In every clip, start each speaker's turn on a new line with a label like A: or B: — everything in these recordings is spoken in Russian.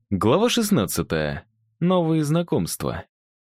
A: Глава 16. Новые знакомства.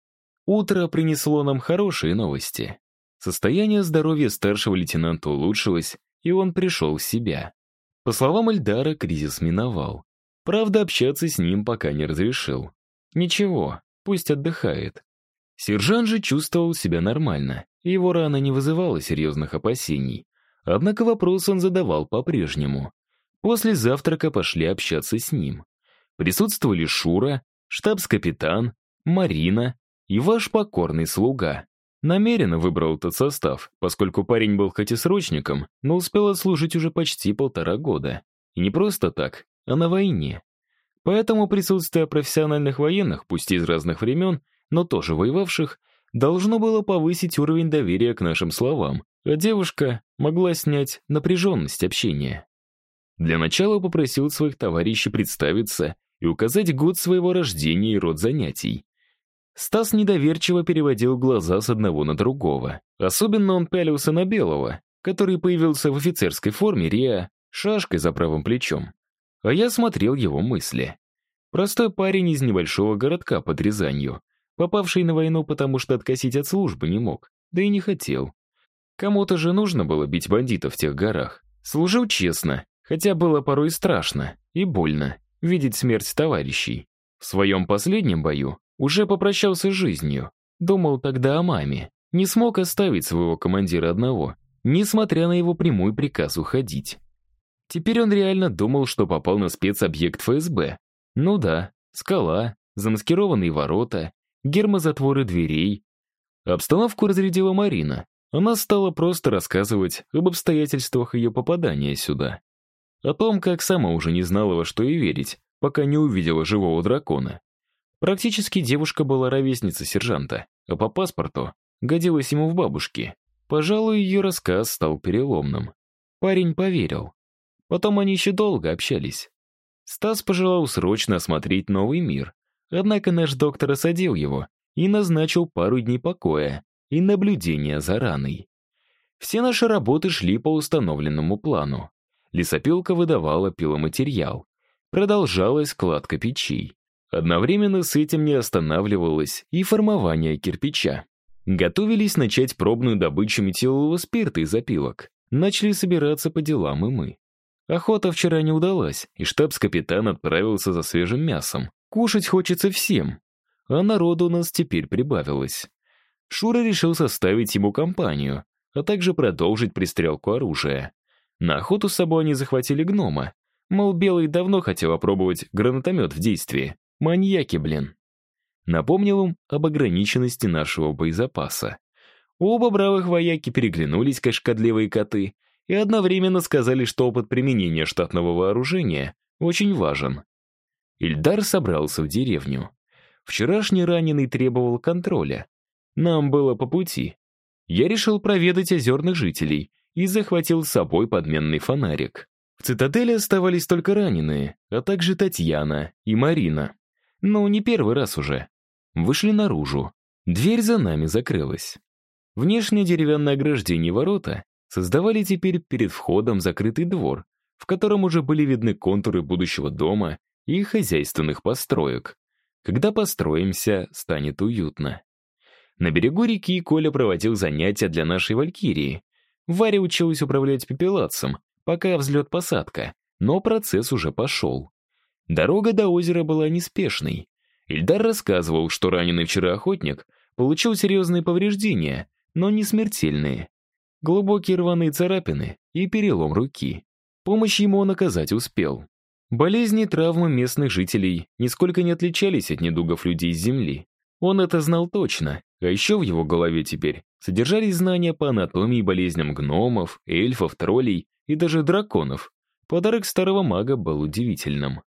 A: Утро принесло нам хорошие новости. Состояние здоровья старшего лейтенанта улучшилось, и он пришел в себя. По словам Ильдара, кризис миновал. Правда, общаться с ним пока не разрешил. Ничего, пусть отдыхает. Сержант же чувствовал себя нормально, и его рана не вызывала серьезных опасений. Однако вопрос он задавал по-прежнему. После завтрака пошли общаться с ним. Присутствовали Шура, штабс-капитан, Марина и ваш покорный слуга. Намеренно выбрал этот состав, поскольку парень был хоть и срочником, но успел отслужить уже почти 1,5 года. И не просто так, а на войне. Поэтому присутствие профессиональных военных, пусть и из разных времен, но тоже воевавших, должно было повысить уровень доверия к нашим словам, а девушка могла снять напряженность общения. Для начала попросил своих товарищей представиться и указать год своего рождения и род занятий. Стас недоверчиво переводил глаза с одного на другого. Особенно он пялился на Белого, который появился в офицерской форме РИА, шашкой за правым плечом. А я смотрел его мысли. Простой парень из небольшого городка под Рязанью, попавший на войну, потому что откосить от службы не мог, да и не хотел. Кому-то же нужно было бить бандитов в тех горах. Служил честно, хотя было порой страшно и больно видеть смерть товарищей. В своем последнем бою уже попрощался с жизнью. Думал тогда о маме. Не смог оставить своего командира одного, несмотря на его прямой приказ уходить. Теперь он реально думал, что попал на спецобъект ФСБ. Ну да, скала, замаскированные ворота, гермозатворы дверей. Обстановку разрядила Марина. Она стала просто рассказывать об обстоятельствах ее попадания сюда. О том, как сама уже не знала, во что и верить, пока не увидела живого дракона. Практически девушка была ровесницей сержанта, а по паспорту годилась ему в бабушки. Пожалуй, ее рассказ стал переломным. Парень поверил. Потом они еще долго общались. Стас пожелал срочно осмотреть новый мир, однако наш доктор осадил его и назначил пару дней покоя и наблюдения за раной. Все наши работы шли по установленному плану. Лесопилка выдавала пиломатериал. Продолжалась кладка печей. Одновременно с этим не останавливалось и формование кирпича. Готовились начать пробную добычу метилового спирта из опилок. Начали собираться по делам и мы. Охота вчера не удалась, и штабс-капитан отправился за свежим мясом. Кушать хочется всем, а народу у нас теперь прибавилось. Шура решил составить ему компанию, а также продолжить пристрелку оружия. На охоту с собой они захватили гнома. Мол, Белый давно хотел опробовать гранатомет в действии. Маньяки, блин. Напомнил им об ограниченности нашего боезапаса. Оба бравых вояки переглянулись, как шкодливые коты, и одновременно сказали, что опыт применения штатного вооружения очень важен. Ильдар собрался в деревню. Вчерашний раненый требовал контроля. Нам было по пути. Я решил проведать озерных жителей и захватил с собой подменный фонарик. В цитадели оставались только раненые, а также Татьяна и Марина. Но не первый раз уже. Вышли наружу. Дверь за нами закрылась. Внешнее деревянное ограждение ворота создавали теперь перед входом закрытый двор, в котором уже были видны контуры будущего дома и хозяйственных построек. Когда построимся, станет уютно. На берегу реки Коля проводил занятия для нашей валькирии. Варя училась управлять пепелацем, пока взлет-посадка, но процесс уже пошел. Дорога до озера была неспешной. Ильдар рассказывал, что раненый вчера охотник получил серьезные повреждения, но не смертельные. Глубокие рваные царапины и перелом руки. Помощь ему он оказать успел. Болезни и травмы местных жителей нисколько не отличались от недугов людей с земли. Он это знал точно, а еще в его голове теперь содержались знания по анатомии и болезням гномов, эльфов, троллей и даже драконов. Подарок старого мага был удивительным.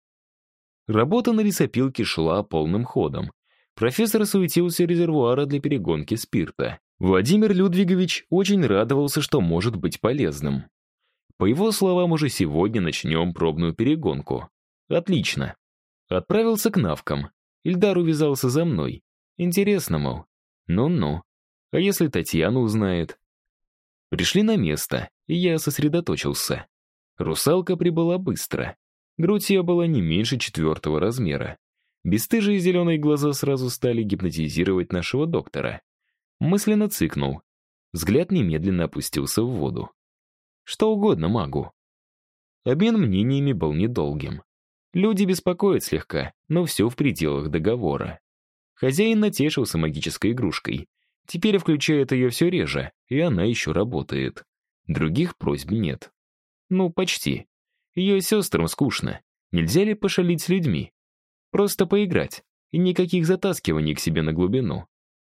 A: Работа на лесопилке шла полным ходом. Профессор суетился у резервуара для перегонки спирта. Владимир Людвигович очень радовался, что может быть полезным. По его словам, уже сегодня начнем пробную перегонку. Отлично. Отправился к навкам. Ильдар увязался за мной. Интересно, мол. Ну-ну. А если Татьяна узнает? Пришли на место, и я сосредоточился. Русалка прибыла быстро. Грудь ее была не меньше 4-го размера. Бесстыжие зеленые глаза сразу стали гипнотизировать нашего доктора. Мысленно цыкнул. Взгляд немедленно опустился в воду. Что угодно магу. Обмен мнениями был недолгим. Люди беспокоят слегка, но все в пределах договора. Хозяин натешился магической игрушкой. Теперь включает ее все реже, и она еще работает. Других просьб нет. Ну, почти. Ее сестрам скучно. Нельзя ли пошалить с людьми? Просто поиграть, и никаких затаскиваний к себе на глубину.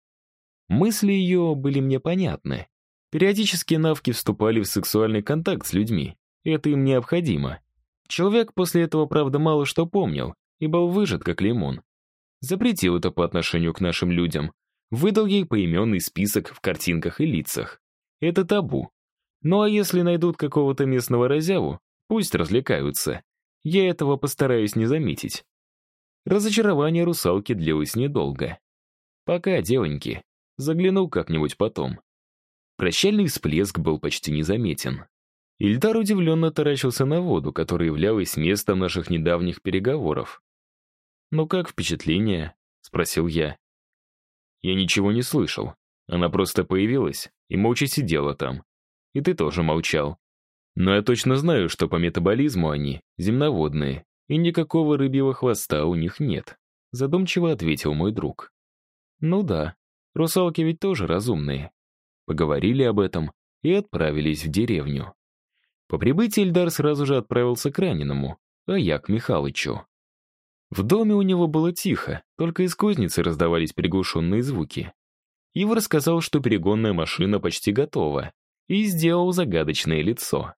A: Мысли ее были мне понятны. Периодически навки вступали в сексуальный контакт с людьми. Это им необходимо. Человек после этого, правда, мало что помнил и был выжат, как лимон. Запретил это по отношению к нашим людям. Выдал ей поименный список в картинках и лицах. Это табу. Ну а если найдут какого-то местного разяву, пусть развлекаются. Я этого постараюсь не заметить. Разочарование русалки длилось недолго. Пока, девоньки. Загляну как-нибудь потом. Прощальный всплеск был почти незаметен. Ильдар удивленно таращился на воду, которая являлась местом наших недавних переговоров. «Ну как впечатление?» — спросил я. Я ничего не слышал. Она просто появилась и молча сидела там. И ты тоже молчал. Но я точно знаю, что по метаболизму они земноводные, и никакого рыбьего хвоста у них нет», — задумчиво ответил мой друг. «Ну да, русалки ведь тоже разумные». Поговорили об этом и отправились в деревню. По прибытии Ильдар сразу же отправился к раненому, а я к Михалычу. В доме у него было тихо, только из кузницы раздавались приглушенные звуки. Ива рассказал, что перегонная машина почти готова, и сделал загадочное лицо.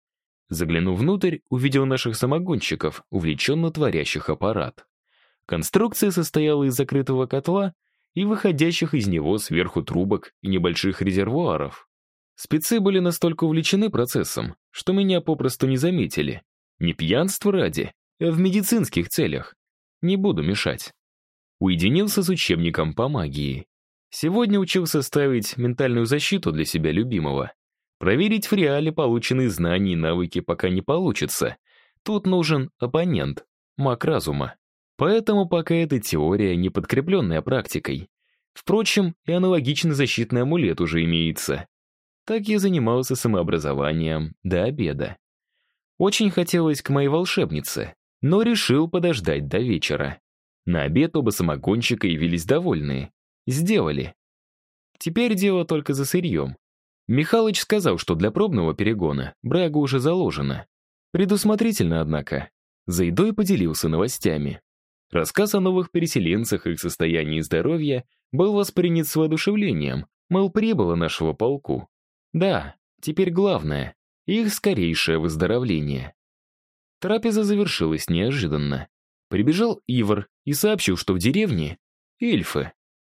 A: Заглянув внутрь, увидел наших самогонщиков, увлеченно творящих аппарат. Конструкция состояла из закрытого котла и выходящих из него сверху трубок и небольших резервуаров. Спецы были настолько увлечены процессом, что меня попросту не заметили. Не пьянство ради, а в медицинских целях. Не буду мешать. Уединился с учебником по магии. Сегодня учился ставить ментальную защиту для себя любимого. Проверить в реале полученные знания и навыки пока не получится. Тут нужен оппонент, маг разума. Поэтому пока эта теория не подкрепленная практикой. Впрочем, и аналогичный защитный амулет уже имеется. Так я занимался самообразованием до обеда. Очень хотелось к моей волшебнице, но решил подождать до вечера. На обед оба самогонщика явились довольные. Сделали. Теперь дело только за сырьем. Михалыч сказал, что для пробного перегона брага уже заложена. Предусмотрительно, однако. За едой поделился новостями. Рассказ о новых переселенцах и их состоянии здоровья был воспринят с воодушевлением, мол, прибыло нашего полку. Да, теперь главное — их скорейшее выздоровление. Трапеза завершилась неожиданно. Прибежал Ивар и сообщил, что в деревне эльфы.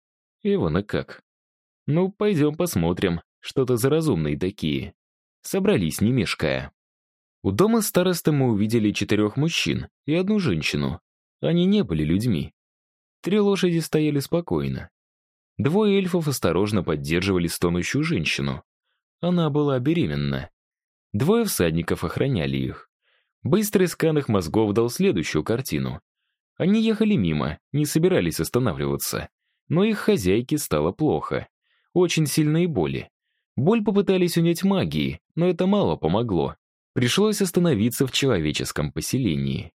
A: Ивана как? Ну, пойдем посмотрим, что-то за разумные такие. Собрались, не мешкая. У дома старосты мы увидели 4 мужчин и 1 женщину. Они не были людьми. 3 лошади стояли спокойно. 2 эльфов осторожно поддерживали стонущую женщину. Она была беременна. 2 всадников охраняли их. Быстрый скан их мозгов дал следующую картину. Они ехали мимо, не собирались останавливаться. Но их хозяйке стало плохо. Очень сильные боли. Боль попытались унять магией, но это мало помогло. Пришлось остановиться в человеческом поселении.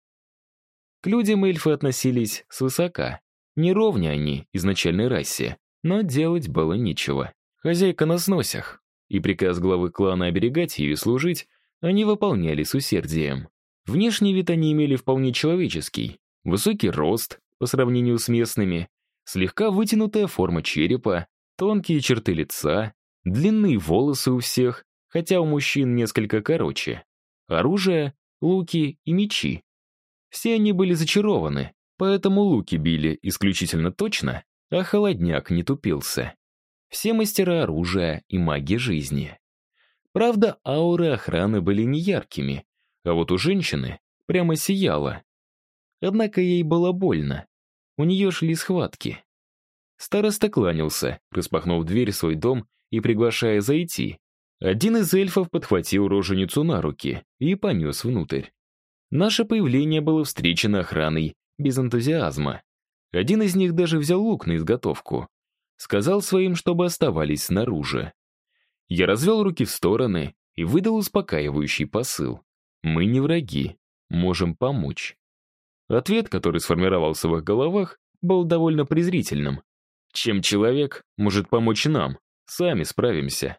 A: К людям эльфы относились свысока. Не ровня они изначальной расе, но делать было нечего. Хозяйка на сносях, и приказ главы клана оберегать ее и служить они выполняли с усердием. Внешний вид они имели вполне человеческий. Высокий рост, по сравнению с местными, слегка вытянутая форма черепа, тонкие черты лица, длинные волосы у всех, хотя у мужчин несколько короче. Оружие, луки и мечи. Все они были зачарованы, поэтому луки били исключительно точно, а холодняк не тупился. Все мастера оружия и маги жизни. Правда, ауры охраны были неяркими, а вот у женщины прямо сияло. Однако ей было больно. У нее шли схватки. Староста кланялся, распахнув дверь в свой дом и приглашая зайти. Один из эльфов подхватил роженицу на руки и понес внутрь. Наше появление было встречено охраной без энтузиазма. Один из них даже взял лук на изготовку. Сказал своим, чтобы оставались снаружи. Я развел руки в стороны и выдал успокаивающий посыл. Мы не враги, можем помочь. Ответ, который сформировался в их головах, был довольно презрительным. Чем человек может помочь нам? Сами справимся.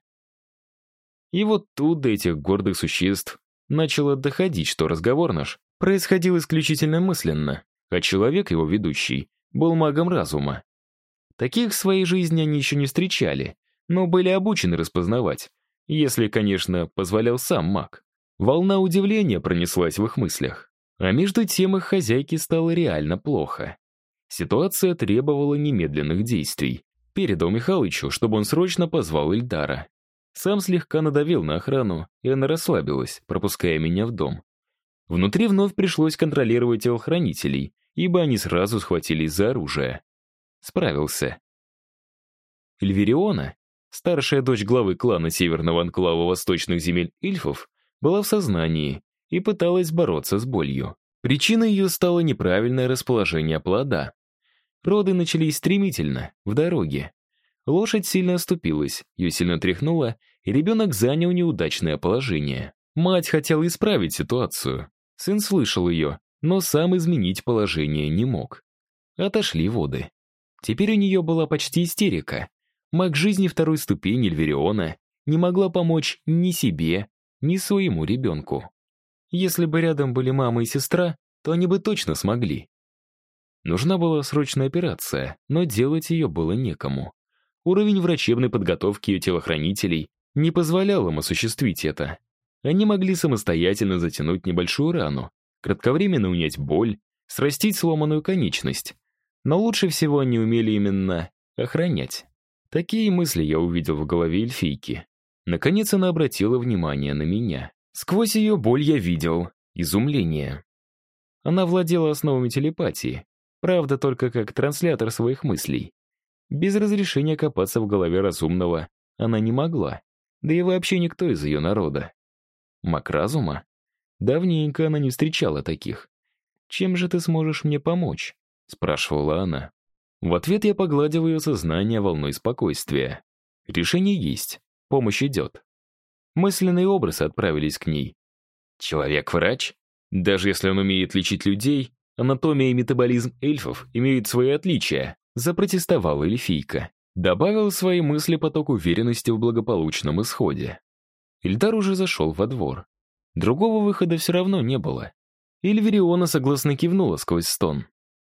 A: И вот тут до этих гордых существ начало доходить, что разговор наш происходил исключительно мысленно, а человек, его ведущий, был магом разума. Таких в своей жизни они еще не встречали, но были обучены распознавать, если, конечно, позволял сам маг. Волна удивления пронеслась в их мыслях, а между тем их хозяйке стало реально плохо. Ситуация требовала немедленных действий. Передал Михалычу, чтобы он срочно позвал Ильдара. Сам слегка надавил на охрану, и она расслабилась, пропуская меня в дом. Внутри вновь пришлось контролировать телохранителей, ибо они сразу схватились за оружие. Справился. Эльвириона, старшая дочь главы клана Северного анклава восточных земель эльфов, была в сознании и пыталась бороться с болью. Причиной ее стало неправильное расположение плода. Роды начались стремительно, в дороге. Лошадь сильно оступилась, ее сильно тряхнуло, и ребенок занял неудачное положение. Мать хотела исправить ситуацию. Сын слышал ее, но сам изменить положение не мог. Отошли воды. Теперь у нее была почти истерика. Маг жизни второй ступени Эльвириона не могла помочь ни себе, ни своему ребенку. Если бы рядом были мама и сестра, то они бы точно смогли. Нужна была срочная операция, но делать ее было некому. Уровень врачебной подготовки ее телохранителей не позволял им осуществить это. Они могли самостоятельно затянуть небольшую рану, кратковременно унять боль, срастить сломанную конечность. Но лучше всего они умели именно охранять. Такие мысли я увидел в голове эльфийки. Наконец она обратила внимание на меня. Сквозь ее боль я видел изумление. Она владела основами телепатии, правда, только как транслятор своих мыслей. Без разрешения копаться в голове разумного она не могла, да и вообще никто из ее народа. Маг разума? Давненько она не встречала таких. «Чем же ты сможешь мне помочь?» — спрашивала она. В ответ я погладил ее сознание волной спокойствия. Решение есть, помощь идет. Мысленные образы отправились к ней. Человек-врач? Даже если он умеет лечить людей, анатомия и метаболизм эльфов имеют свои отличия, запротестовала эльфийка. Добавил свои мысли поток уверенности в благополучном исходе. Ильдар уже зашел во двор. Другого выхода все равно не было. Эльвириона согласно кивнула сквозь стон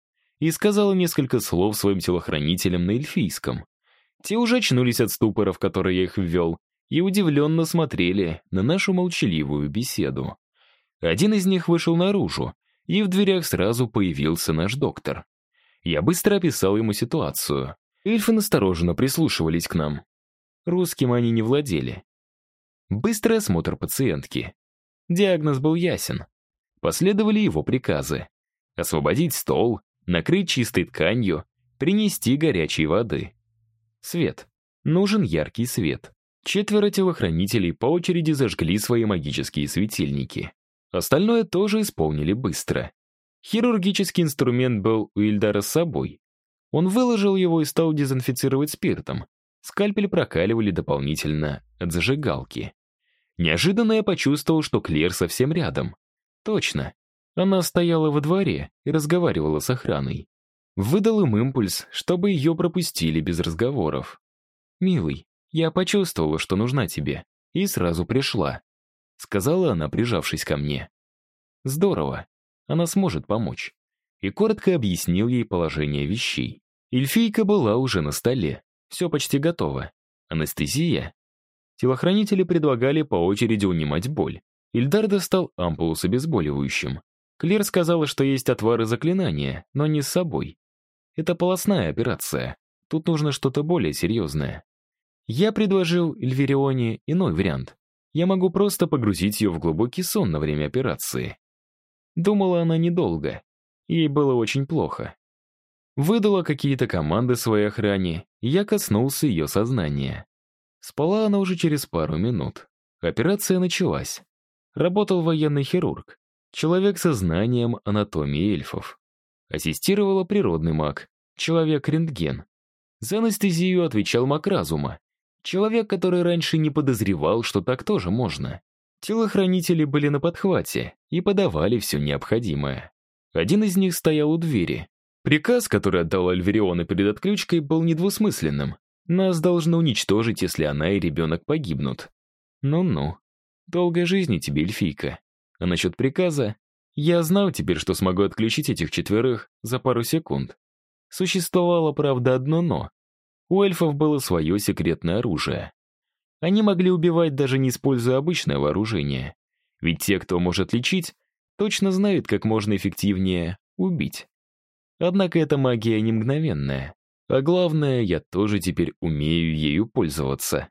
A: и сказала несколько слов своим телохранителям на эльфийском. Те уже очнулись от ступора, в который я их ввел, и удивленно смотрели на нашу молчаливую беседу. Один из них вышел наружу, и в дверях сразу появился наш доктор. Я быстро описал ему ситуацию. Эльфы настороженно прислушивались к нам. Русским они не владели. Быстрый осмотр пациентки. Диагноз был ясен. Последовали его приказы. Освободить стол, накрыть чистой тканью, принести горячей воды. Свет. Нужен яркий свет. 4 телохранителей по очереди зажгли свои магические светильники. Остальное тоже исполнили быстро. Хирургический инструмент был у Ильдара с собой. Он выложил его и стал дезинфицировать спиртом. Скальпель прокаливали дополнительно от зажигалки. Неожиданно я почувствовал, что Клер совсем рядом. Точно. Она стояла во дворе и разговаривала с охраной. Выдал им импульс, чтобы ее пропустили без разговоров. «Милый, я почувствовала, что нужна тебе, и сразу пришла», — сказала она, прижавшись ко мне. «Здорово. Она сможет помочь». И коротко объяснил ей положение вещей. Эльфийка была уже на столе. Все почти готово. Анестезия. Телохранители предлагали по очереди унимать боль. Ильдар достал ампулу с обезболивающим. Клер сказала, что есть отвары заклинания, но не с собой. Это полостная операция. Тут нужно что-то более серьезное. Я предложил Эльвирионе иной вариант. Я могу просто погрузить ее в глубокий сон на время операции. Думала она недолго. Ей было очень плохо. Выдала какие-то команды своей охране, и я коснулся ее сознания. Спала она уже через пару минут. Операция началась. Работал военный хирург. человек со знанием анатомии эльфов. Ассистировала природный маг, человек-рентген. За анестезию отвечал маг разума, человек, который раньше не подозревал, что так тоже можно. Телохранители были на подхвате и подавали все необходимое. Один из них стоял у двери. Приказ, который отдал Альвериона перед отключкой, был недвусмысленным. Нас должны уничтожить, если она и ребенок погибнут. Ну-ну. Долгой жизни тебе, эльфийка. А насчет приказа? Я знал теперь, что смогу отключить этих 4 за пару секунд. Существовало, правда, одно «но». У эльфов было свое секретное оружие. Они могли убивать, даже не используя обычное вооружение. Ведь те, кто может лечить, точно знают, как можно эффективнее убить. Однако эта магия не мгновенная. А главное, я тоже теперь умею ею пользоваться.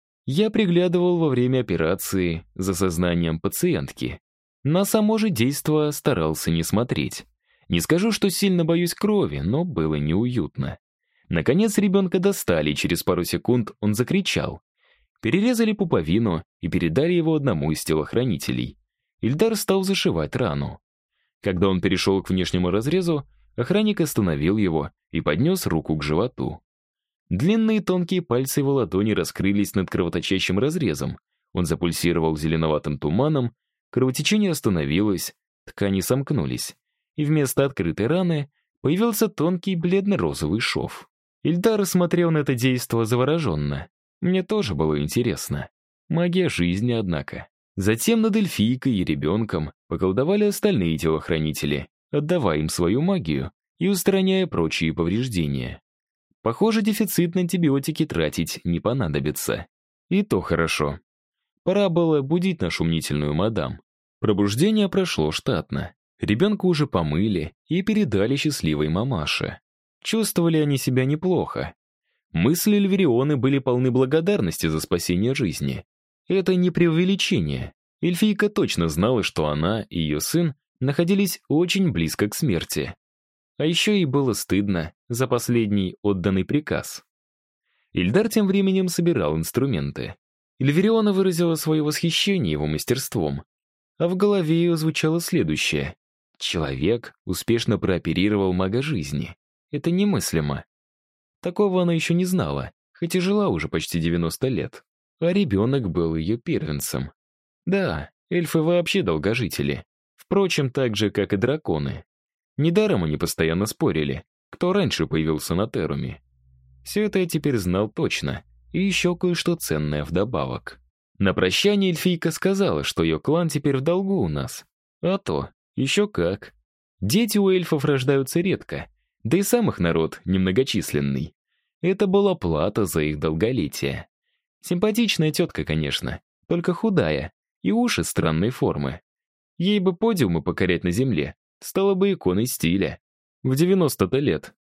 A: Я приглядывал во время операции за сознанием пациентки. На само же действо старался не смотреть. Не скажу, что сильно боюсь крови, но было неуютно. Наконец ребенка достали, и через пару секунд он закричал. Перерезали пуповину и передали его одному из телохранителей. Ильдар стал зашивать рану. Когда он перешел к внешнему разрезу, охранник остановил его и поднес руку к животу. Длинные тонкие пальцы его ладони раскрылись над кровоточащим разрезом. Он запульсировал зеленоватым туманом, кровотечение остановилось, ткани сомкнулись, и вместо открытой раны появился тонкий бледно-розовый шов. Ильдар смотрел на это действо завороженно. Мне тоже было интересно. Магия жизни, однако. Затем над эльфийкой и ребенком поколдовали остальные телохранители, отдавая им свою магию и устраняя прочие повреждения. Похоже, дефицит на антибиотики тратить не понадобится. И то хорошо. Пора было будить нашу умнительную мадам. Пробуждение прошло штатно. Ребенка уже помыли и передали счастливой мамаше. Чувствовали они себя неплохо. Мысли Эльверионы были полны благодарности за спасение жизни. Это не преувеличение. Эльфийка точно знала, что она и ее сын находились очень близко к смерти. А еще ей было стыдно за последний отданный приказ. Ильдар тем временем собирал инструменты. Эльвериона выразила свое восхищение его мастерством. А в голове ее звучало следующее. Человек успешно прооперировал мага жизни. Это немыслимо. Такого она еще не знала, хоть и жила уже почти 90 лет. А ребенок был ее первенцем. Да, эльфы вообще долгожители. Впрочем, так же, как и драконы. Недаром они постоянно спорили, кто раньше появился на Теруме. Все это я теперь знал точно, и еще кое-что ценное вдобавок. На прощание эльфийка сказала, что ее клан теперь в долгу у нас. А то, еще как. Дети у эльфов рождаются редко, да и сам их народ немногочисленный. Это была плата за их долголетие. Симпатичная тетка, конечно, только худая, и уши странной формы. Ей бы подиумы покорять на земле, стала бы иконой стиля. В 90-то лет.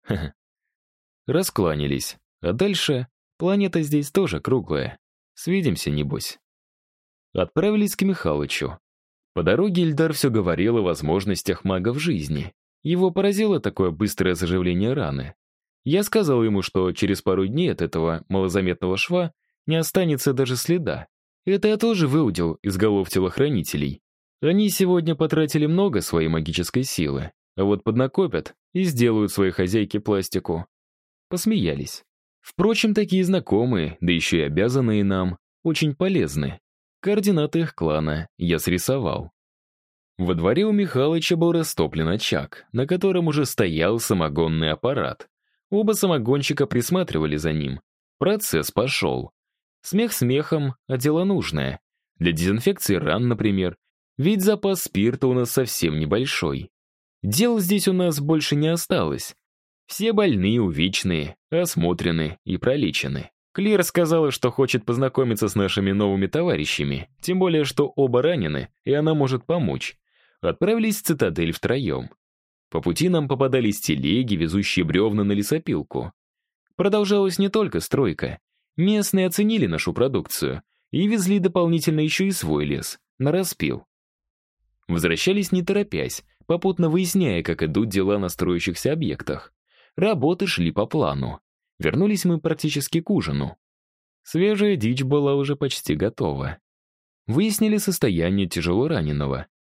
A: Раскланялись. А дальше планета здесь тоже круглая. Свидимся, небось. Отправились к Михалычу. По дороге Ильдар все говорил о возможностях мага в жизни. Его поразило такое быстрое заживление раны. Я сказал ему, что через пару дней от этого малозаметного шва не останется даже следа. Это я тоже выудил из голов телохранителей. Они сегодня потратили много своей магической силы, а вот поднакопят и сделают своей хозяйке пластику. Посмеялись. Впрочем, такие знакомые, да еще и обязанные нам, очень полезны. Координаты их клана я срисовал. Во дворе у Михалыча был растоплен очаг, на котором уже стоял самогонный аппарат. Оба самогонщика присматривали за ним. Процесс пошел. Смех смехом, а дело нужное. Для дезинфекции ран, например. Ведь запас спирта у нас совсем небольшой. Дел здесь у нас больше не осталось. Все больные, увечные, осмотрены и пролечены. Клир сказала, что хочет познакомиться с нашими новыми товарищами, тем более, что оба ранены, и она может помочь. Отправились в цитадель втроем. По пути нам попадались телеги, везущие бревна на лесопилку. Продолжалась не только стройка. Местные оценили нашу продукцию и везли дополнительно еще и свой лес, на распил. Возвращались не торопясь, попутно выясняя, как идут дела на строящихся объектах. Работы шли по плану. Вернулись мы практически к ужину. Свежая дичь была уже почти готова. Выяснили состояние тяжело раненого.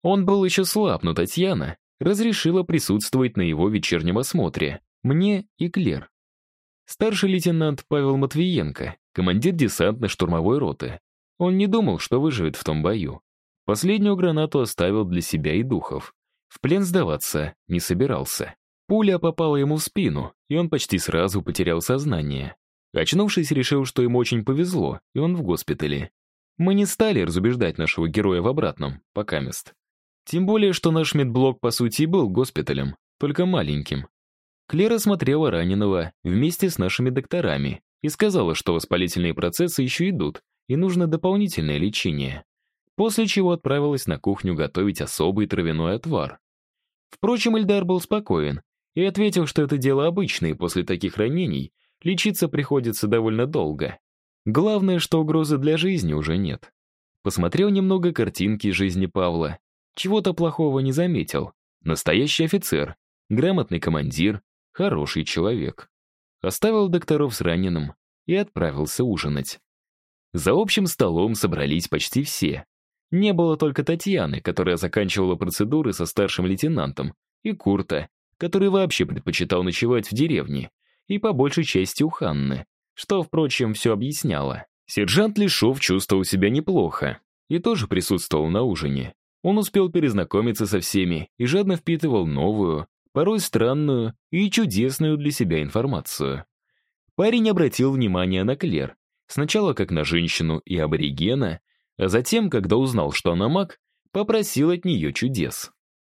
A: Он был еще слаб, но Татьяна разрешила присутствовать на его вечернем осмотре, мне и Клер. Старший лейтенант Павел Матвиенко, командир десантно-штурмовой роты. Он не думал, что выживет в том бою. Последнюю гранату оставил для себя и духов. В плен сдаваться не собирался. Пуля попала ему в спину, и он почти сразу потерял сознание. Очнувшись, решил, что ему очень повезло, и он в госпитале. Мы не стали разубеждать нашего героя в обратном, покамест. Тем более, что наш медблок, по сути, и был госпиталем, только маленьким. Клера смотрела раненого вместе с нашими докторами и сказала, что воспалительные процессы еще идут, и нужно дополнительное лечение. После чего отправилась на кухню готовить особый травяной отвар. Впрочем, Ильдар был спокоен и ответил, что это дело обычное, и после таких ранений лечиться приходится довольно долго. Главное, что угрозы для жизни уже нет. Посмотрел немного картинки из жизни Павла. Чего-то плохого не заметил. Настоящий офицер, грамотный командир, хороший человек. Оставил докторов с раненым и отправился ужинать. За общим столом собрались почти все. Не было только Татьяны, которая заканчивала процедуры со старшим лейтенантом, и Курта, который вообще предпочитал ночевать в деревне, и по большей части у Ханны, что, впрочем, все объясняло. Сержант Лешов чувствовал себя неплохо и тоже присутствовал на ужине. Он успел перезнакомиться со всеми и жадно впитывал новую, порой странную и чудесную для себя информацию. Парень обратил внимание на Клер, сначала как на женщину и аборигена, а затем, когда узнал, что она маг, попросил от нее чудес.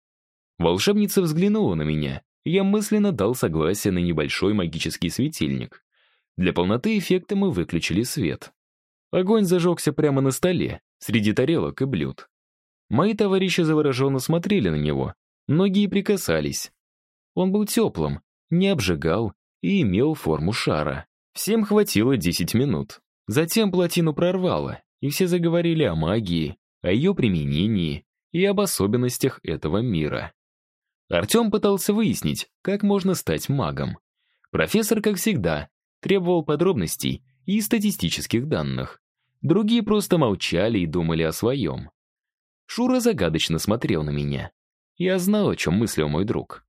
A: Волшебница взглянула на меня, и я мысленно дал согласие на небольшой магический светильник. Для полноты эффекта мы выключили свет. Огонь зажегся прямо на столе, среди тарелок и блюд. Мои товарищи завороженно смотрели на него, многие прикасались. Он был теплым, не обжигал и имел форму шара. Всем хватило 10 минут. Затем плотину прорвало, и все заговорили о магии, о ее применении и об особенностях этого мира. Артем пытался выяснить, как можно стать магом. Профессор, как всегда, требовал подробностей и статистических данных. Другие просто молчали и думали о своем. Шура загадочно смотрел на меня. Я знал, о чем мыслил мой друг.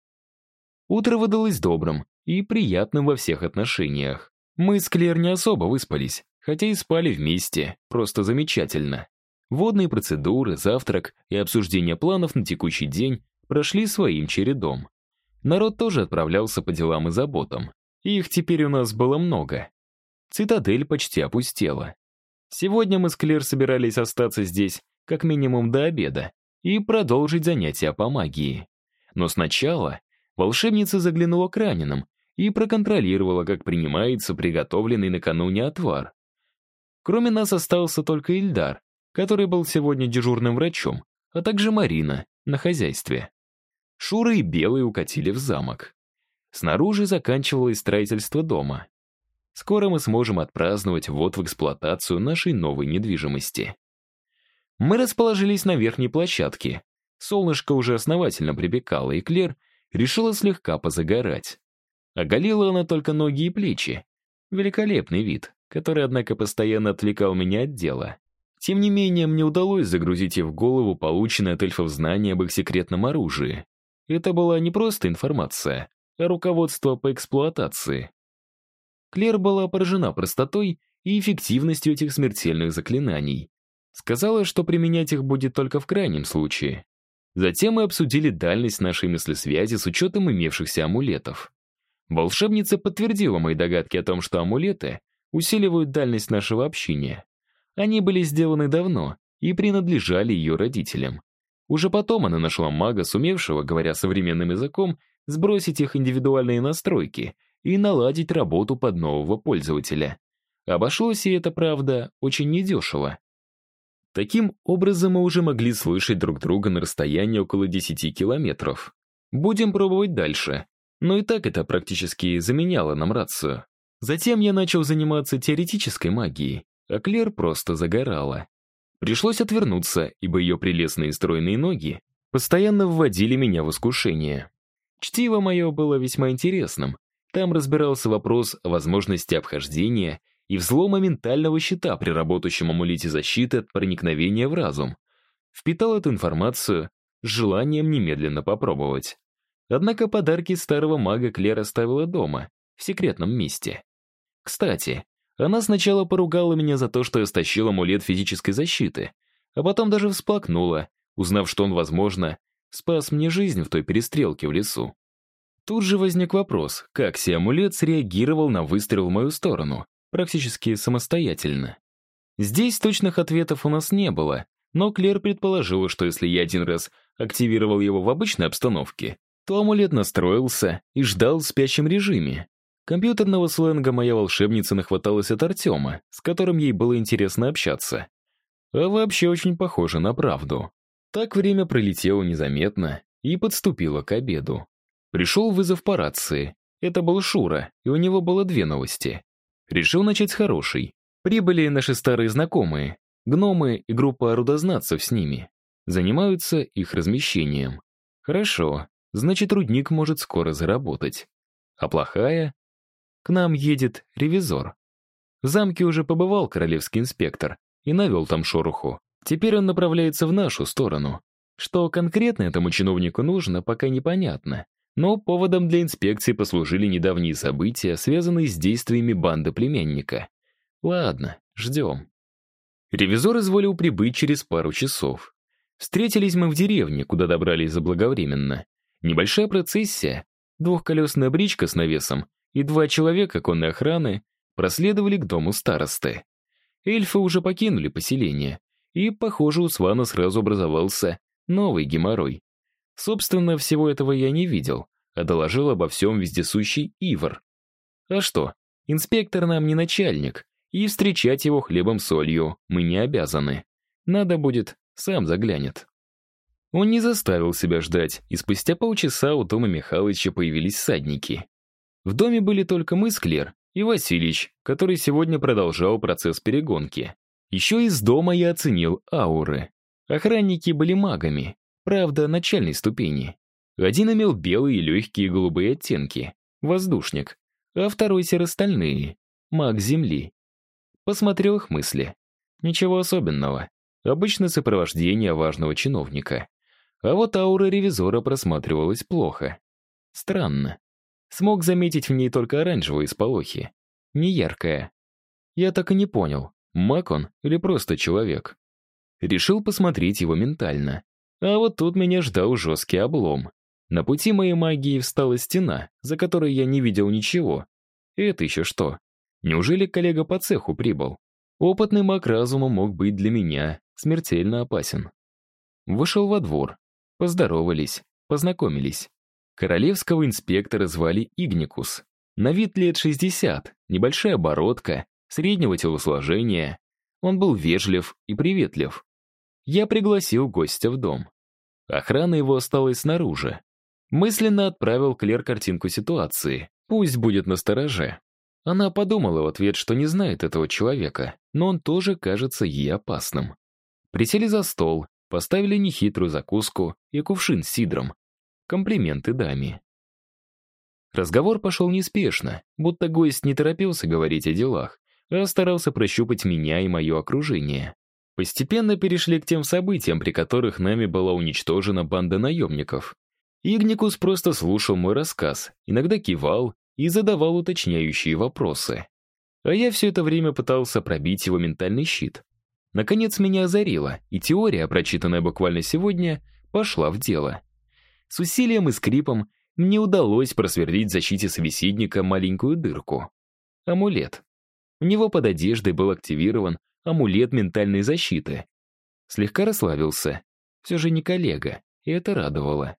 A: Утро выдалось добрым и приятным во всех отношениях. Мы с Клер не особо выспались, хотя и спали вместе, просто замечательно. Водные процедуры, завтрак и обсуждение планов на текущий день прошли своим чередом. Народ тоже отправлялся по делам и заботам. Их теперь у нас было много. Цитадель почти опустела. Сегодня мы с Клер собирались остаться здесь как минимум до обеда и продолжить занятия по магии. Но сначала волшебница заглянула к раненым и проконтролировала, как принимается приготовленный накануне отвар. Кроме нас остался только Ильдар, который был сегодня дежурным врачом, а также Марина на хозяйстве. Шура и Белый укатили в замок. Снаружи заканчивалось строительство дома. Скоро мы сможем отпраздновать ввод в эксплуатацию нашей новой недвижимости. Мы расположились на верхней площадке. Солнышко уже основательно припекало, и Клер решила слегка позагорать. Оголила она только ноги и плечи. Великолепный вид, который, однако, постоянно отвлекал меня от дела. Тем не менее, мне удалось загрузить ей в голову полученное от эльфов знание об их секретном оружии. Это была не просто информация, а руководство по эксплуатации. Клер была поражена простотой и эффективностью этих смертельных заклинаний. Сказала, что применять их будет только в крайнем случае. Затем мы обсудили дальность нашей мыслесвязи с учетом имевшихся амулетов. Волшебница подтвердила мои догадки о том, что амулеты усиливают дальность нашего общения. Они были сделаны давно и принадлежали ее родителям. Уже потом она нашла мага, сумевшего, говоря современным языком, сбросить их индивидуальные настройки и наладить работу под нового пользователя. Обошлось ей это, правда, очень недешево. Таким образом, мы уже могли слышать друг друга на расстоянии около 10 километров. Будем пробовать дальше. Но и так это практически заменяло нам рацию. Затем я начал заниматься теоретической магией, а Клер просто загорала. Пришлось отвернуться, ибо ее прелестные стройные ноги постоянно вводили меня в искушение. Чтиво мое было весьма интересным. Там разбирался вопрос о возможности обхождения и взлома ментального щита при работающем амулете защиты от проникновения в разум. Впитал эту информацию, с желанием немедленно попробовать. Однако подарки старого мага Клер оставила дома, в секретном месте. Кстати, она сначала поругала меня за то, что я стащил амулет физической защиты, а потом даже всплакнула, узнав, что он, возможно, спас мне жизнь в той перестрелке в лесу. Тут же возник вопрос, как сей-амулет среагировал на выстрел в мою сторону, практически самостоятельно. Здесь точных ответов у нас не было, но Клер предположила, что если я один раз активировал его в обычной обстановке, то амулет настроился и ждал в спящем режиме. Компьютерного сленга моя волшебница нахваталась от Артема, с которым ей было интересно общаться. А вообще очень похоже на правду. Так время пролетело незаметно и подступило к обеду. Пришел вызов по рации. Это был Шура, и у него было 2 новости. Решил начать с хорошей. Прибыли наши старые знакомые, гномы и группа орудознатцев с ними. Занимаются их размещением. Хорошо, значит, рудник может скоро заработать. А плохая? К нам едет ревизор. В замке уже побывал королевский инспектор и навел там шороху. Теперь он направляется в нашу сторону. Что конкретно этому чиновнику нужно, пока непонятно. Но поводом для инспекции послужили недавние события, связанные с действиями банды племянника. Ладно, ждем. Ревизор изволил прибыть через пару часов. Встретились мы в деревне, куда добрались заблаговременно. Небольшая процессия, 2-колесная бричка с навесом и 2 человека конной охраны проследовали к дому старосты. Эльфы уже покинули поселение, и, похоже, у Свана сразу образовался новый геморрой. Собственно, всего этого я не видел, а доложил обо всем вездесущий Ивар. А что, инспектор нам не начальник, и встречать его хлебом-солью мы не обязаны. Надо будет, сам заглянет. Он не заставил себя ждать, и спустя полчаса у дома Михалыча появились всадники. В доме были только мы с Клер и Василич, который сегодня продолжал процесс перегонки. Еще из дома я оценил ауры. Охранники были магами, правда, начальной ступени. Один имел белые и легкие голубые оттенки, воздушник, а второй серо-стальные, маг земли. Посмотрел их мысли. Ничего особенного. Обычное сопровождение важного чиновника. А вот аура ревизора просматривалась плохо. Странно. Смог заметить в ней только оранжевые сполохи. Неяркая. Я так и не понял, маг он или просто человек. Решил посмотреть его ментально. А вот тут меня ждал жесткий облом. На пути моей магии встала стена, за которой я не видел ничего. Это еще что? Неужели коллега по цеху прибыл? Опытный маг разума мог быть для меня смертельно опасен. Вышел во двор. Поздоровались, познакомились. Королевского инспектора звали Игникус. На вид лет 60, небольшая бородка, среднего телосложения. Он был вежлив и приветлив. Я пригласил гостя в дом. Охрана его осталась снаружи. Мысленно отправил Клер картинку ситуации. Пусть будет настороже. Она подумала в ответ, что не знает этого человека, но он тоже кажется ей опасным. Присели за стол, поставили нехитрую закуску и кувшин с сидром. Комплименты даме. Разговор пошел неспешно, будто гость не торопился говорить о делах, а старался прощупать меня и мое окружение. Постепенно перешли к тем событиям, при которых нами была уничтожена банда наемников. Игникус просто слушал мой рассказ, иногда кивал и задавал уточняющие вопросы. А я все это время пытался пробить его ментальный щит. Наконец меня озарило, и теория, прочитанная буквально сегодня, пошла в дело. С усилием и скрипом мне удалось просверлить в защите собеседника маленькую дырку. Амулет. У него под одеждой был активирован амулет ментальной защиты. Слегка расслабился. Все же не коллега, и это радовало.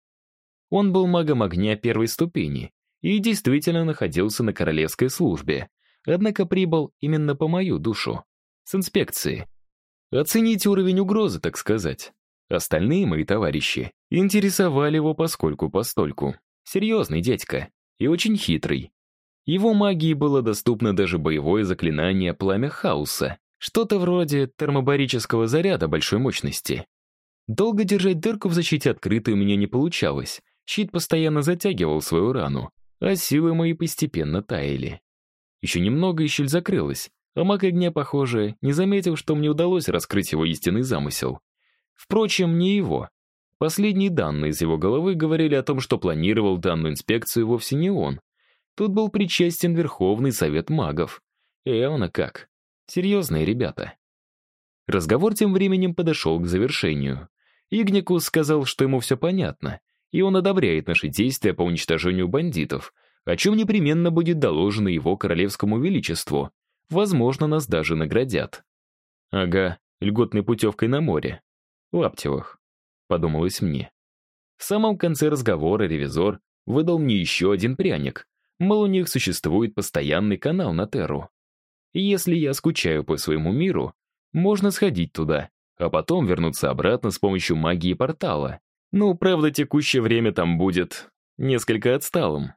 A: Он был магом огня 1 ступени и действительно находился на королевской службе, однако прибыл именно по мою душу, с инспекции. Оценить уровень угрозы, так сказать. Остальные мои товарищи интересовали его поскольку-постольку. Серьезный дядька и очень хитрый. Его магии было доступно даже боевое заклинание «Пламя хаоса», что-то вроде термобарического заряда большой мощности. Долго держать дырку в защите открытой у меня не получалось. Щит постоянно затягивал свою рану, а силы мои постепенно таяли. Еще немного, и щель закрылась, а маг огня, похоже, не заметил, что мне удалось раскрыть его истинный замысел. Впрочем, не его. Последние данные из его головы говорили о том, что планировал данную инспекцию вовсе не он. Тут был причастен Верховный Совет магов. Явно как. Серьезные ребята. Разговор тем временем подошел к завершению. Игникус сказал, что ему все понятно, и он одобряет наши действия по уничтожению бандитов, о чем непременно будет доложено его королевскому величеству. Возможно, нас даже наградят. Ага, льготной путевкой на море. Лаптевых, подумалось мне. В самом конце разговора ревизор выдал мне еще один пряник. Мол, у них существует постоянный канал на Терру. И если я скучаю по своему миру, можно сходить туда, а потом вернуться обратно с помощью магии портала. Ну, правда, текущее время там будет несколько отсталым.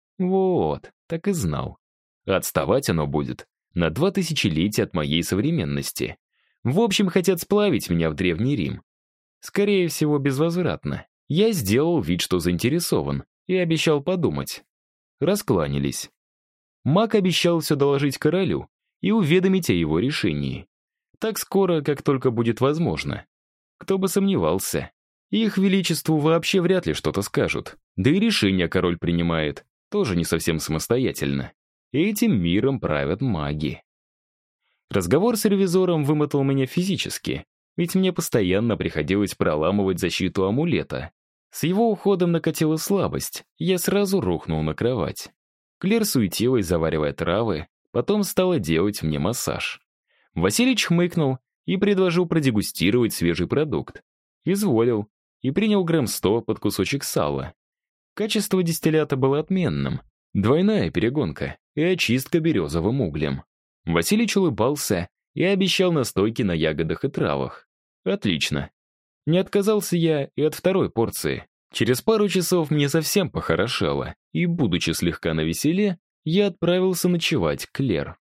A: Вот, так и знал. Отставать оно будет на 2 тысячелетия от моей современности. В общем, хотят сплавить меня в Древний Рим. Скорее всего, безвозвратно. Я сделал вид, что заинтересован, и обещал подумать. Раскланялись. Маг обещал все доложить королю и уведомить о его решении. Так скоро, как только будет возможно. Кто бы сомневался. Их величеству вообще вряд ли что-то скажут. Да и решение король принимает, тоже не совсем самостоятельно. Этим миром правят маги. Разговор с ревизором вымотал меня физически, ведь мне постоянно приходилось проламывать защиту амулета. С его уходом накатила слабость, я сразу рухнул на кровать. Клер суетилась, заваривая травы, потом стала делать мне массаж. Василич хмыкнул и предложил продегустировать свежий продукт. Изволил и принял грамм 100 под кусочек сала. Качество дистиллята было отменным. Двойная перегонка и очистка березовым углем. Василич улыбался и обещал настойки на ягодах и травах. Отлично. Не отказался я и от второй порции. Через пару часов мне совсем похорошело, и, будучи слегка навеселе, я отправился ночевать к Клер.